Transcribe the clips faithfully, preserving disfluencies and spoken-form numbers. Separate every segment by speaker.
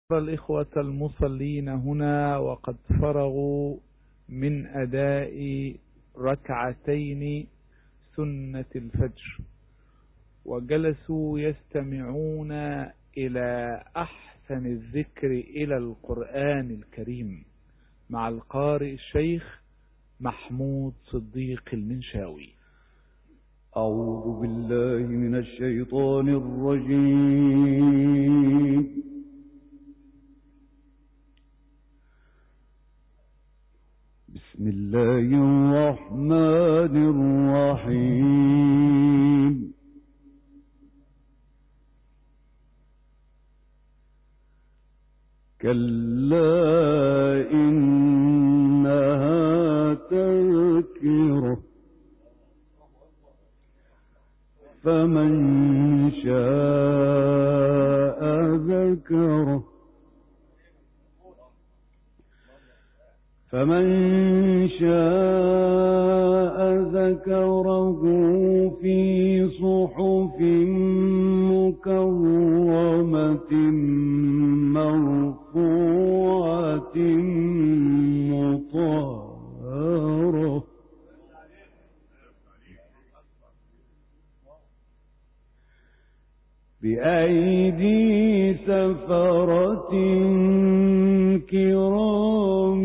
Speaker 1: الإخوة المصلين هنا وقد فرغوا من أداء ركعتين سنة الفجر، وجلسوا يستمعون إلى أحسن الذكر إلى القرآن الكريم مع القارئ الشيخ محمود صديق المنشاوي.
Speaker 2: أعوذ بالله من الشيطان الرجيم. بسم الله الرحمن الرحيم. كلا إنها تذكرة فمن شاء ذكره فمن شاء ذكره في صحف مكرمة مرفوعة مطهرة بأيدي سفرة كرام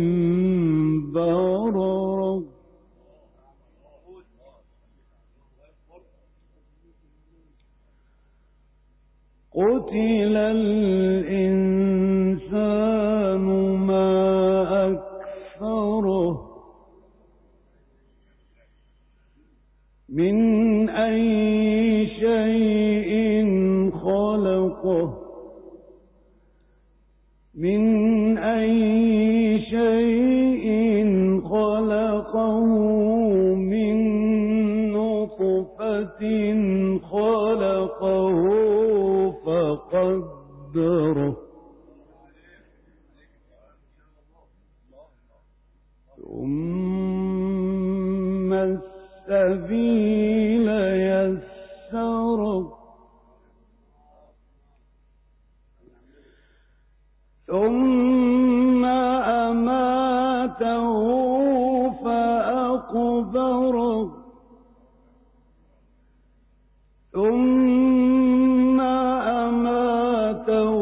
Speaker 2: بررة قتل الإنسان ما أكفره من أي شيء خلقه من أي شيء خلقه من نطفة خلقه فقدره ثم السبيل يسره ثم أماته فأقبره ثم أماته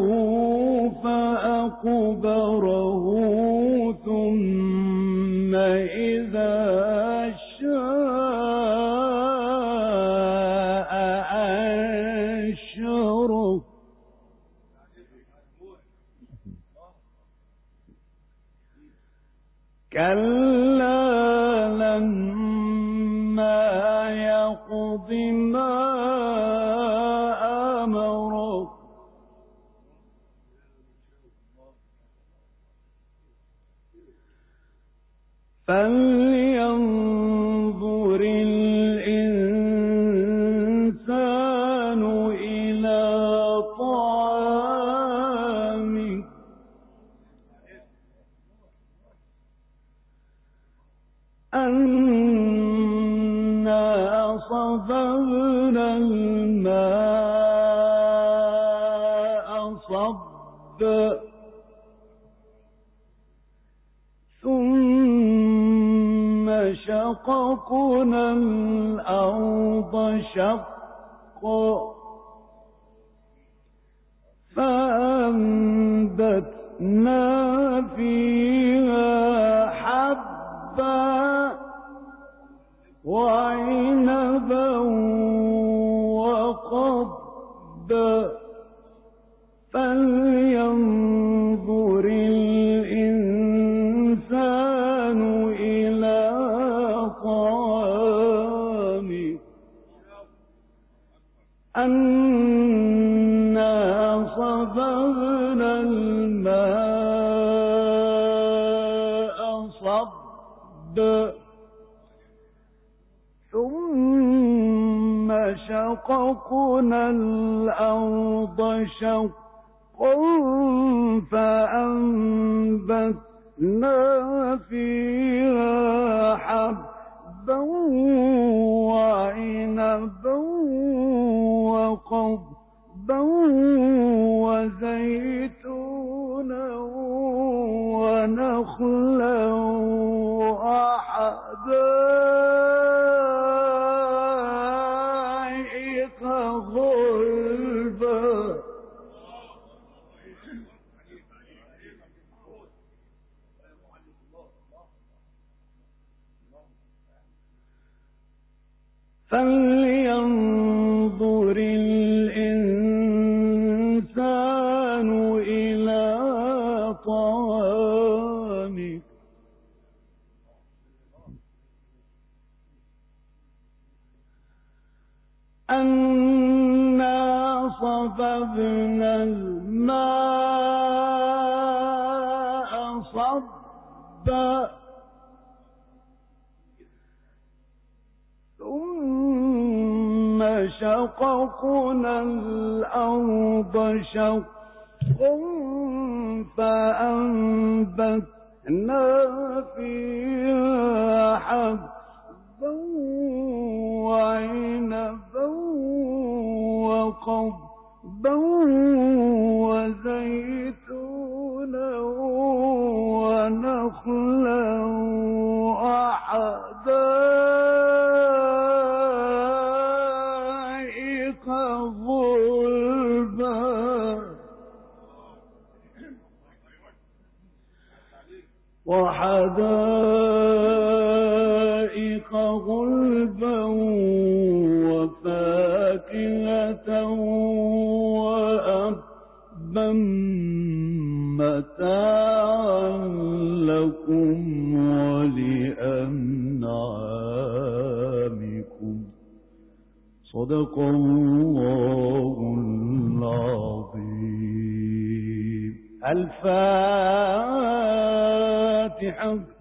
Speaker 2: فأقبره ثم إذا شاء أنشره كلا لما يقض ما أمره فلينظر الإنسان إلى طعامه أنا صببنا الماء صبا ثم شققنا الأرض شقا فأنبتنا فيها حبا وعنبا وقضبا فلينظر الإنسان إلى طعامه أنا صببنا الماء صبا ثم شققنا الأرض شقا فأنبتنا فيها حبا وعنبا وقضبا وزيتونا فلينظر الإنسان إلى طعامه أنا صببنا الماء صبا ثم شققنا الأرض شقا فأنبتنا فيها حبا وعنبا وقضبا وزيتونا ونخلا وحدائق غلبا وحدائق غلبا وفاكهة وأبا متاعا لكم ولأنعامكم صدق الله العظيم. الفاتحة.